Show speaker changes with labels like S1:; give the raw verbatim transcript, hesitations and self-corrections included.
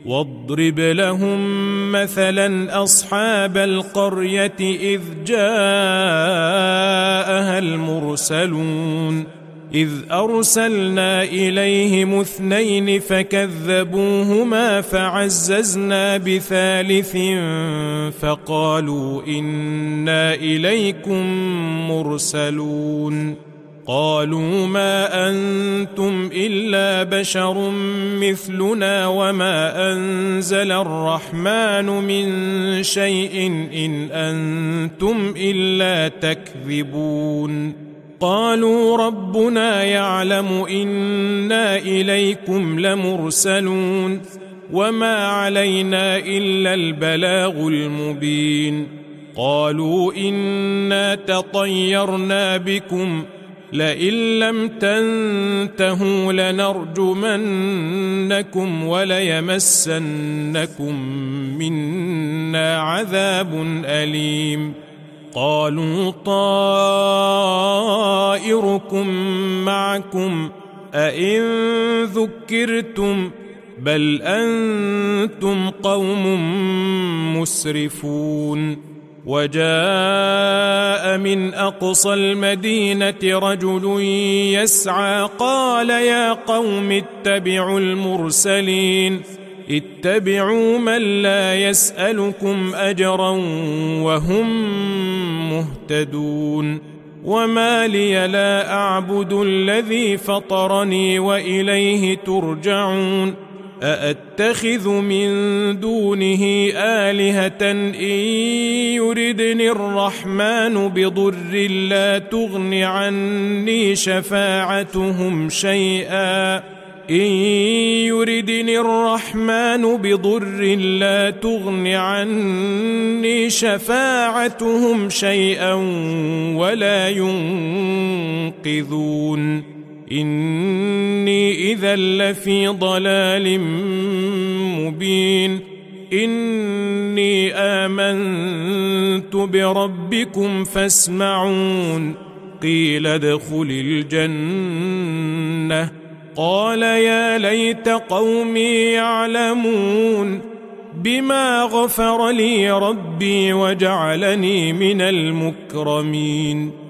S1: واضرب لهم مثلا أصحاب القرية إذ جاءها المرسلون إذ أرسلنا إليهم اثنين فكذبوهما فعززنا بثالث فقالوا إنا إليكم مرسلون قالوا ما أنتم إلا بشر مثلنا وما أنزل الرحمن من شيء إن أنتم إلا تكذبون قالوا ربنا يعلم إنا إليكم لمرسلون وما علينا إلا البلاغ المبين قالوا إنا تطيرنا بكم لئن لم تنتهوا لنرجمنكم وليمسنكم منا عذاب أليم قالوا طائركم معكم أئن ذكرتم بل أنتم قوم مسرفون وجاء من أقصى المدينة رجل يسعى قال يا قوم اتبعوا المرسلين اتبعوا من لا يسألكم أجرا وهم مهتدون وما لي لا أعبد الذي فطرني وإليه ترجعون أأتخذ من دونه آلهة إن يردني الرحمن بضر لا تغن عني شفاعتهم شيئا إن يردني الرحمن بضر لا تغن عني شفاعتهم شيئا ولا ينقذون إني إذا لفي ضلال مبين إني آمنت بربكم فاسمعون قيل ادخل الجنة قال يا ليت قومي يعلمون بما غفر لي ربي وجعلني من المكرمين